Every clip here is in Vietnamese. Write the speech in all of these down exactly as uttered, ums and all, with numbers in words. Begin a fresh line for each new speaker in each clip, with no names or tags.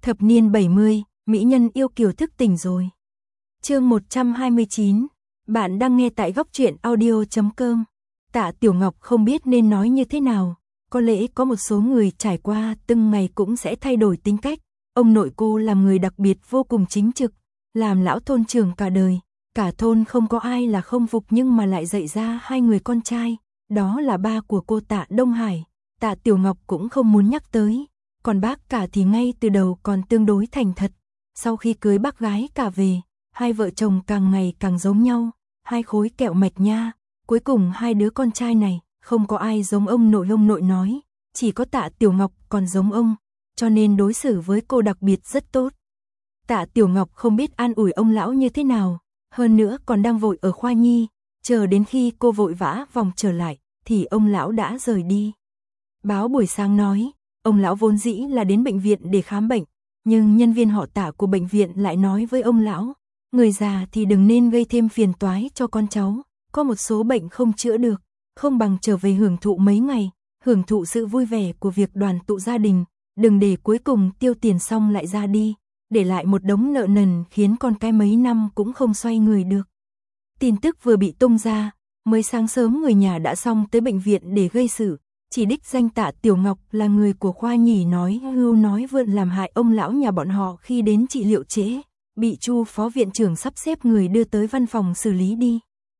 Thập niên bảy mươi, mỹ nhân yêu kiều thức tỉnh rồi. Chương một trăm hai mươi chín. Bạn đang nghe tại góc truyện audio chấm com. Tạ Tiểu Ngọc không biết nên nói như thế nào, có lẽ có một số người trải qua từng ngày cũng sẽ thay đổi tính cách. Ông nội cô làm người đặc biệt vô cùng chính trực, làm lão thôn trưởng cả đời, cả thôn không có ai là không phục, nhưng mà lại dạy ra hai người con trai, đó là ba của cô Tạ Đông Hải. Tạ Tiểu Ngọc cũng không muốn nhắc tới, còn bác cả thì ngay từ đầu còn tương đối thành thật. Sau khi cưới bác gái cả về, hai vợ chồng càng ngày càng giống nhau, hai khối kẹo mạch nha. Cuối cùng hai đứa con trai này, không có ai giống ông nội. Ông nội nói, chỉ có Tạ Tiểu Ngọc còn giống ông, cho nên đối xử với cô đặc biệt rất tốt. Tạ Tiểu Ngọc không biết an ủi ông lão như thế nào, hơn nữa còn đang vội ở khoa nhi, chờ đến khi cô vội vã vòng trở lại, thì ông lão đã rời đi. Báo buổi sáng nói, ông lão vốn dĩ là đến bệnh viện để khám bệnh, nhưng nhân viên họ Tạ của bệnh viện lại nói với ông lão, người già thì đừng nên gây thêm phiền toái cho con cháu, có một số bệnh không chữa được, không bằng trở về hưởng thụ mấy ngày, hưởng thụ sự vui vẻ của việc đoàn tụ gia đình, đừng để cuối cùng tiêu tiền xong lại ra đi, để lại một đống nợ nần khiến con cái mấy năm cũng không xoay người được. Tin tức vừa bị tung ra, mới sáng sớm người nhà đã xong tới bệnh viện để gây sự, chỉ đích danh Tạ Tiểu Ngọc là người của khoa nhỉ nói hưu nói vượn làm hại ông lão nhà bọn họ khi đến trị liệu trễ, bị Chu phó viện trưởng sắp xếp người đưa tới văn phòng xử lý đi.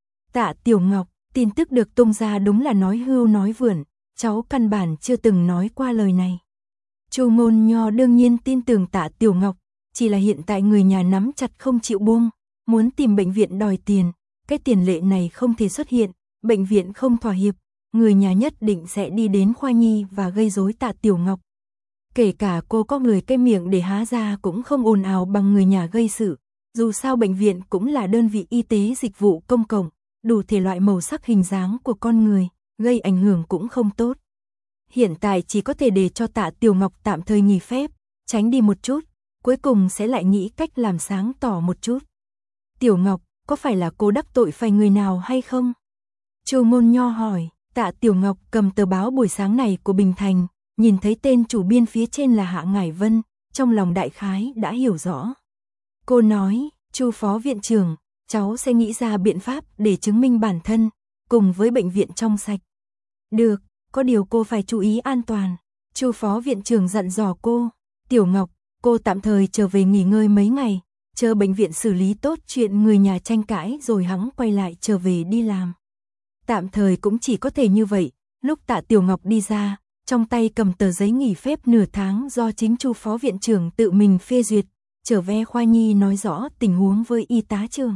Tạ Tiểu Ngọc, tin tức được tung ra đúng là nói hưu nói vượn, cháu căn bản chưa từng nói qua lời này. Chu Ngôn Nho đương nhiên tin tưởng Tạ Tiểu Ngọc, chỉ là hiện tại người nhà nắm chặt không chịu buông, muốn tìm bệnh viện đòi tiền, cái tiền lệ này không thể xuất hiện, bệnh viện không thỏa hiệp, người nhà nhất định sẽ đi đến khoa nhi và gây rối Tạ Tiểu Ngọc. Kể cả cô có người cái miệng để há ra cũng không ồn ào bằng người nhà gây sự, dù sao bệnh viện cũng là đơn vị y tế dịch vụ công cộng, đủ thể loại màu sắc hình dáng của con người, gây ảnh hưởng cũng không tốt. Hiện tại chỉ có thể để cho Tạ Tiểu Ngọc tạm thời nghỉ phép, tránh đi một chút, cuối cùng sẽ lại nghĩ cách làm sáng tỏ một chút. Tiểu Ngọc, có phải là cô đắc tội phải người nào hay không? Chu Ngôn Nho hỏi. Tạ Tiểu Ngọc cầm tờ báo buổi sáng này của Bình Thành, nhìn thấy tên chủ biên phía trên là Hạ Ngải Vân, trong lòng đại khái đã hiểu rõ. Cô nói, Chu phó viện trưởng, cháu sẽ nghĩ ra biện pháp để chứng minh bản thân, cùng với bệnh viện trong sạch. Được, có điều cô phải chú ý an toàn. Chu phó viện trưởng dặn dò cô. Tiểu Ngọc, cô tạm thời trở về nghỉ ngơi mấy ngày, chờ bệnh viện xử lý tốt chuyện người nhà tranh cãi rồi hắn quay lại trở về đi làm. Tạm thời cũng chỉ có thể như vậy. Lúc Tạ Tiểu Ngọc đi ra, trong tay cầm tờ giấy nghỉ phép nửa tháng do chính Chu phó viện trưởng tự mình phê duyệt, trở về khoa nhi nói rõ tình huống với y tá trưởng.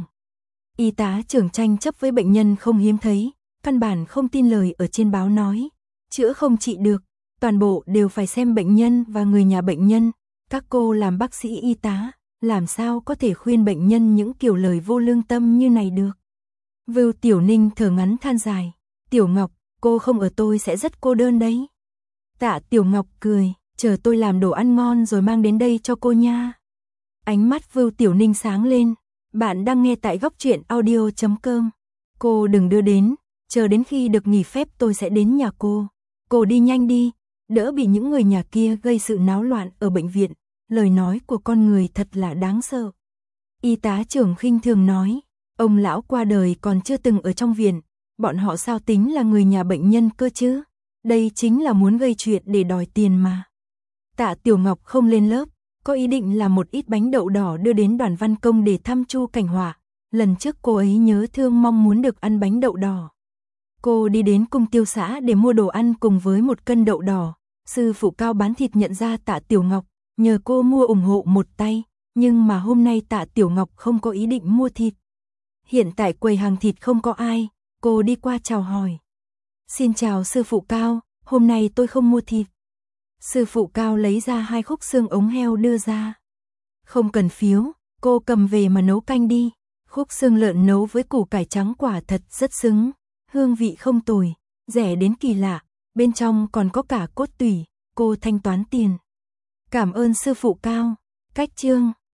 Y tá trưởng tranh chấp với bệnh nhân không hiếm thấy, căn bản không tin lời ở trên báo nói, chữa không trị được, toàn bộ đều phải xem bệnh nhân và người nhà bệnh nhân. Các cô làm bác sĩ y tá, làm sao có thể khuyên bệnh nhân những kiểu lời vô lương tâm như này được. Vưu Tiểu Ninh thở ngắn than dài, Tiểu Ngọc, cô không ở tôi sẽ rất cô đơn đấy. Tạ Tiểu Ngọc cười, chờ tôi làm đồ ăn ngon rồi mang đến đây cho cô nha. Ánh mắt Vưu Tiểu Ninh sáng lên, bạn đang nghe tại góc truyện audio chấm com. Cô đừng đưa đến, chờ đến khi được nghỉ phép tôi sẽ đến nhà cô. Cô đi nhanh đi, đỡ bị những người nhà kia gây sự náo loạn ở bệnh viện, lời nói của con người thật là đáng sợ. Y tá trưởng khinh thường nói. Ông lão qua đời còn chưa từng ở trong viện, bọn họ sao tính là người nhà bệnh nhân cơ chứ? Đây chính là muốn gây chuyện để đòi tiền mà. Tạ Tiểu Ngọc không lên lớp, có ý định làm một ít bánh đậu đỏ đưa đến Đoàn Văn Công để thăm Chu Cảnh Hòa. Lần trước cô ấy nhớ thương mong muốn được ăn bánh đậu đỏ. Cô đi đến cung tiêu xã để mua đồ ăn cùng với một cân đậu đỏ. Sư phụ Cao bán thịt nhận ra Tạ Tiểu Ngọc, nhờ cô mua ủng hộ một tay, nhưng mà hôm nay Tạ Tiểu Ngọc không có ý định mua thịt. Hiện tại quầy hàng thịt không có ai, cô đi qua chào hỏi. Xin chào sư phụ Cao, hôm nay tôi không mua thịt. Sư phụ Cao lấy ra hai khúc xương ống heo đưa ra. Không cần phiếu, cô cầm về mà nấu canh đi. Khúc xương lợn nấu với củ cải trắng quả thật rất xứng, hương vị không tồi, rẻ đến kỳ lạ, bên trong còn có cả cốt tủy, cô thanh toán tiền. Cảm ơn sư phụ Cao, cách chương.